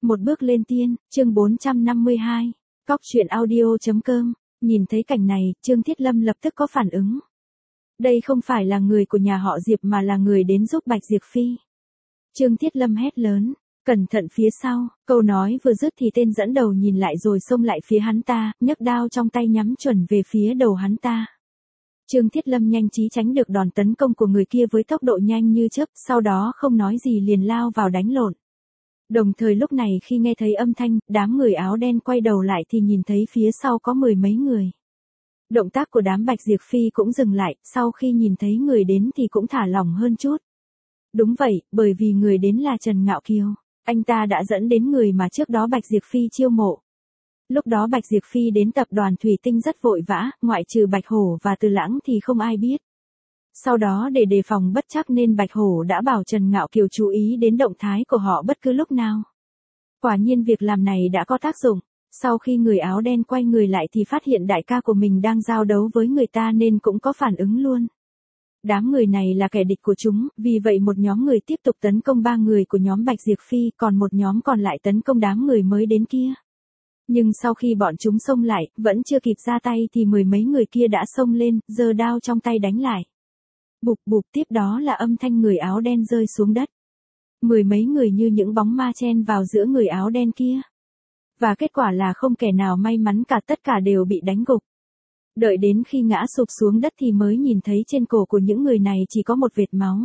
Một bước lên tiên, chương 452. Cóc truyện audio.com. Nhìn thấy cảnh này, Trương Thiết Lâm lập tức có phản ứng. Đây không phải là người của nhà họ Diệp mà là người đến giúp Bạch Diệp Phi. Trương Thiết Lâm hét lớn, cẩn thận phía sau, câu nói vừa dứt thì tên dẫn đầu nhìn lại rồi xông lại phía hắn ta, nhấc đao trong tay nhắm chuẩn về phía đầu hắn ta. Trương Thiết Lâm nhanh trí tránh được đòn tấn công của người kia với tốc độ nhanh như chớp, sau đó không nói gì liền lao vào đánh lộn. Đồng thời lúc này khi nghe thấy âm thanh, đám người áo đen quay đầu lại thì nhìn thấy phía sau có mười mấy người. Động tác của đám Bạch Diệp Phi cũng dừng lại, sau khi nhìn thấy người đến thì cũng thả lỏng hơn chút. Đúng vậy, bởi vì người đến là Trần Ngạo Kiều. Anh ta đã dẫn đến người mà trước đó Bạch Diệp Phi chiêu mộ. Lúc đó Bạch Diệp Phi đến tập đoàn Thủy Tinh rất vội vã, ngoại trừ Bạch Hổ và Từ Lãng thì không ai biết. Sau đó để đề phòng bất trắc nên Bạch Hổ đã bảo Trần Ngạo Kiều chú ý đến động thái của họ bất cứ lúc nào. Quả nhiên việc làm này đã có tác dụng. Sau khi người áo đen quay người lại thì phát hiện đại ca của mình đang giao đấu với người ta nên cũng có phản ứng luôn. Đám người này là kẻ địch của chúng, vì vậy một nhóm người tiếp tục tấn công ba người của nhóm Bạch Diệp Phi, còn một nhóm còn lại tấn công đám người mới đến kia. Nhưng sau khi bọn chúng xông lại, vẫn chưa kịp ra tay thì mười mấy người kia đã xông lên, giơ đao trong tay đánh lại. Bụp bụp, tiếp đó là âm thanh người áo đen rơi xuống đất. Mười mấy người như những bóng ma chen vào giữa người áo đen kia. Và kết quả là không kẻ nào may mắn cả, tất cả đều bị đánh gục. Đợi đến khi ngã sụp xuống đất thì mới nhìn thấy trên cổ của những người này chỉ có một vệt máu.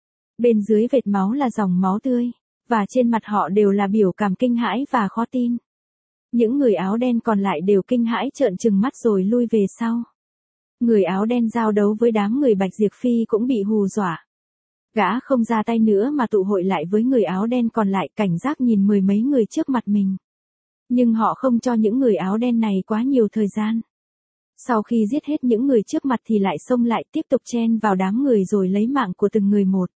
Bên dưới vệt máu là dòng máu tươi, và trên mặt họ đều là biểu cảm kinh hãi và khó tin. Những người áo đen còn lại đều kinh hãi trợn trừng mắt rồi lui về sau. Người áo đen giao đấu với đám người Bạch Diệp Phi cũng bị hù dọa. Gã không ra tay nữa mà tụ hội lại với người áo đen còn lại, cảnh giác nhìn mười mấy người trước mặt mình. Nhưng họ không cho những người áo đen này quá nhiều thời gian. Sau khi giết hết những người trước mặt thì lại xông lại tiếp tục chen vào đám người rồi lấy mạng của từng người một.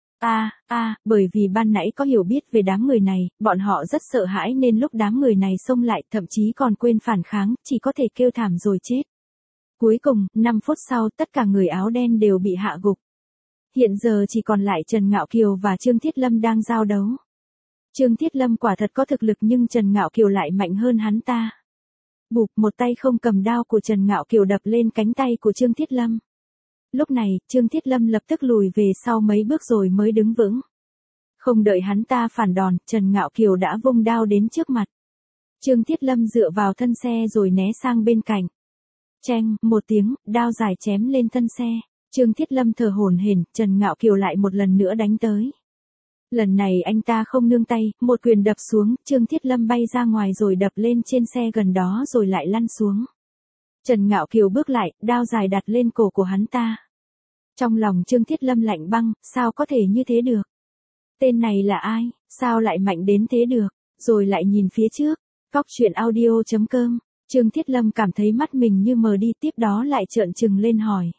Bởi vì ban nãy có hiểu biết về đám người này, bọn họ rất sợ hãi nên lúc đám người này xông lại thậm chí còn quên phản kháng, chỉ có thể kêu thảm rồi chết. Cuối cùng, 5 phút sau tất cả người áo đen đều bị hạ gục. Hiện giờ chỉ còn lại Trần Ngạo Kiều và Trương Thiết Lâm đang giao đấu. Trương Thiết Lâm quả thật có thực lực nhưng Trần Ngạo Kiều lại mạnh hơn hắn ta. Bụp, một tay không cầm đao của Trần Ngạo Kiều đập lên cánh tay của Trương Thiết Lâm. Lúc này, Trương Thiết Lâm lập tức lùi về sau mấy bước rồi mới đứng vững. Không đợi hắn ta phản đòn, Trần Ngạo Kiều đã vung đao đến trước mặt. Trương Thiết Lâm dựa vào thân xe rồi né sang bên cạnh. Cheng, một tiếng, đao dài chém lên thân xe. Trương Thiết Lâm thở hổn hển, Trần Ngạo Kiều lại một lần nữa đánh tới. Lần này anh ta không nương tay, một quyền đập xuống, Trương Thiết Lâm bay ra ngoài rồi đập lên trên xe gần đó rồi lại lăn xuống. Trần Ngạo Kiều bước lại, đao dài đặt lên cổ của hắn ta. Trong lòng Trương Thiết Lâm lạnh băng, sao có thể như thế được? Tên này là ai, sao lại mạnh đến thế được? Rồi lại nhìn phía trước, Cóc truyện audio.com, Trương Thiết Lâm cảm thấy mắt mình như mờ đi, tiếp đó lại trợn trừng lên hỏi.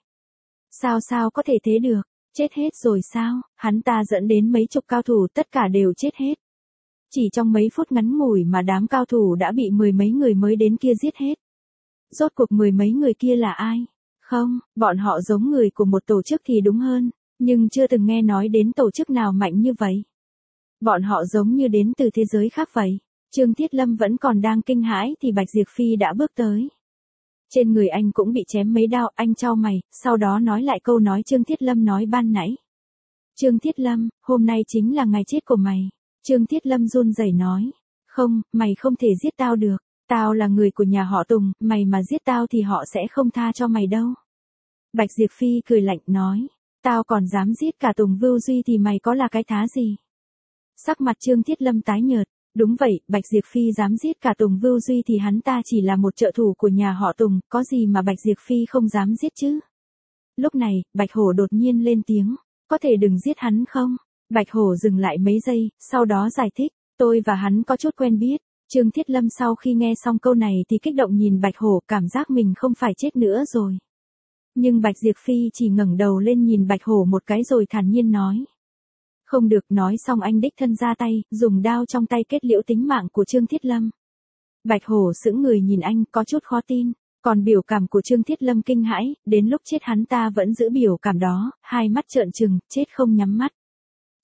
Sao có thể thế được? Chết hết rồi sao? Hắn ta dẫn đến mấy chục cao thủ tất cả đều chết hết. Chỉ trong mấy phút ngắn ngủi mà đám cao thủ đã bị mười mấy người mới đến kia giết hết. Rốt cuộc mười mấy người kia là ai? Không, bọn họ giống người của một tổ chức thì đúng hơn, nhưng chưa từng nghe nói đến tổ chức nào mạnh như vậy. Bọn họ giống như đến từ thế giới khác vậy. Trương Thiết Lâm vẫn còn đang kinh hãi thì Bạch Diệp Phi đã bước tới. Trên người anh cũng bị chém mấy đao, anh chau mày, sau đó nói lại câu nói Trương Thiết Lâm nói ban nãy. Trương Thiết Lâm, hôm nay chính là ngày chết của mày. Trương Thiết Lâm run rẩy nói. Không, mày không thể giết tao được. Tao là người của nhà họ Tùng, mày mà giết tao thì họ sẽ không tha cho mày đâu. Bạch Diệp Phi cười lạnh nói. Tao còn dám giết cả Tùng Vưu Duy thì mày có là cái thá gì? Sắc mặt Trương Thiết Lâm tái nhợt. Đúng vậy, Bạch Diệp Phi dám giết cả Tùng Vưu Duy thì hắn ta chỉ là một trợ thủ của nhà họ Tùng, có gì mà Bạch Diệp Phi không dám giết chứ? Lúc này, Bạch Hổ đột nhiên lên tiếng, có thể đừng giết hắn không? Bạch Hổ dừng lại mấy giây, sau đó giải thích, tôi và hắn có chút quen biết. Trương Thiết Lâm sau khi nghe xong câu này thì kích động nhìn Bạch Hổ, cảm giác mình không phải chết nữa rồi. Nhưng Bạch Diệp Phi chỉ ngẩng đầu lên nhìn Bạch Hổ một cái rồi thản nhiên nói. Không được, nói xong anh đích thân ra tay, dùng đao trong tay kết liễu tính mạng của Trương Thiết Lâm. Bạch Hổ sững người nhìn anh, có chút khó tin, còn biểu cảm của Trương Thiết Lâm kinh hãi, đến lúc chết hắn ta vẫn giữ biểu cảm đó, hai mắt trợn trừng, chết không nhắm mắt.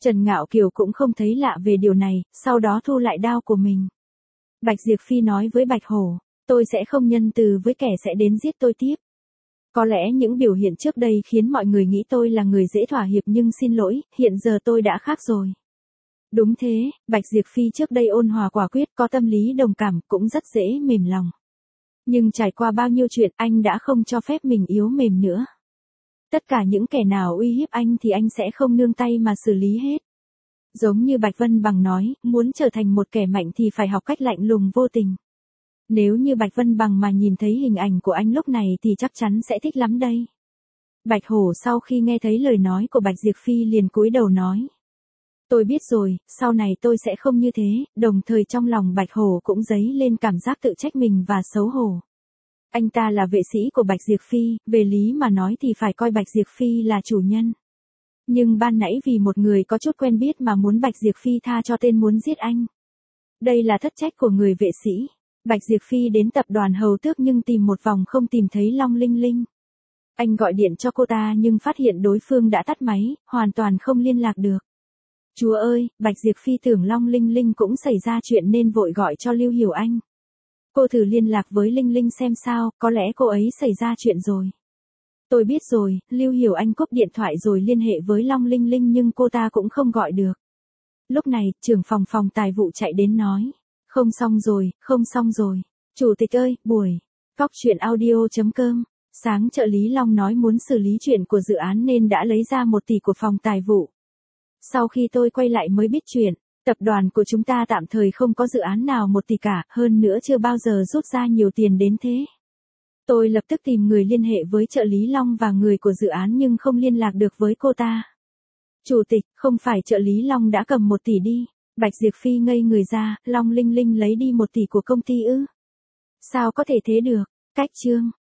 Trần Ngạo Kiều cũng không thấy lạ về điều này, sau đó thu lại đao của mình. Bạch Diệp Phi nói với Bạch Hổ, tôi sẽ không nhân từ với kẻ sẽ đến giết tôi tiếp. Có lẽ những biểu hiện trước đây khiến mọi người nghĩ tôi là người dễ thỏa hiệp nhưng xin lỗi, hiện giờ tôi đã khác rồi. Đúng thế, Bạch Diệp Phi trước đây ôn hòa quả quyết, có tâm lý đồng cảm, cũng rất dễ mềm lòng. Nhưng trải qua bao nhiêu chuyện, anh đã không cho phép mình yếu mềm nữa. Tất cả những kẻ nào uy hiếp anh thì anh sẽ không nương tay mà xử lý hết. Giống như Bạch Vân Bằng nói, muốn trở thành một kẻ mạnh thì phải học cách lạnh lùng vô tình. Nếu như Bạch Vân Bằng mà nhìn thấy hình ảnh của anh lúc này thì chắc chắn sẽ thích lắm đây. Bạch Hổ sau khi nghe thấy lời nói của Bạch Diệp Phi liền cúi đầu nói. Tôi biết rồi, sau này tôi sẽ không như thế, đồng thời trong lòng Bạch Hổ cũng dấy lên cảm giác tự trách mình và xấu hổ. Anh ta là vệ sĩ của Bạch Diệp Phi, về lý mà nói thì phải coi Bạch Diệp Phi là chủ nhân. Nhưng ban nãy vì một người có chút quen biết mà muốn Bạch Diệp Phi tha cho tên muốn giết anh. Đây là thất trách của người vệ sĩ. Bạch Diệp Phi đến tập đoàn Hầu Tước nhưng tìm một vòng không tìm thấy Long Linh Linh. Anh gọi điện cho cô ta nhưng phát hiện đối phương đã tắt máy, hoàn toàn không liên lạc được. Chúa ơi, Bạch Diệp Phi tưởng Long Linh Linh cũng xảy ra chuyện nên vội gọi cho Lưu Hiểu Anh. Cô thử liên lạc với Linh Linh xem sao, có lẽ cô ấy xảy ra chuyện rồi. Tôi biết rồi, Lưu Hiểu Anh cúp điện thoại rồi liên hệ với Long Linh Linh nhưng cô ta cũng không gọi được. Lúc này, trưởng phòng tài vụ chạy đến nói. Không xong rồi, không xong rồi. Chủ tịch ơi, buổi. Cóc truyện audio.com. Sáng trợ lý Long nói muốn xử lý chuyện của dự án nên đã lấy ra 1 tỷ của phòng tài vụ. Sau khi tôi quay lại mới biết chuyện, tập đoàn của chúng ta tạm thời không có dự án nào 1 tỷ cả, hơn nữa chưa bao giờ rút ra nhiều tiền đến thế. Tôi lập tức tìm người liên hệ với trợ lý Long và người của dự án nhưng không liên lạc được với cô ta. Chủ tịch, không phải trợ lý Long đã cầm 1 tỷ đi. Bạch Diệp Phi ngây người ra, Long Linh Linh lấy đi 1 tỷ của công ty ư? Sao có thể thế được? Cách chương.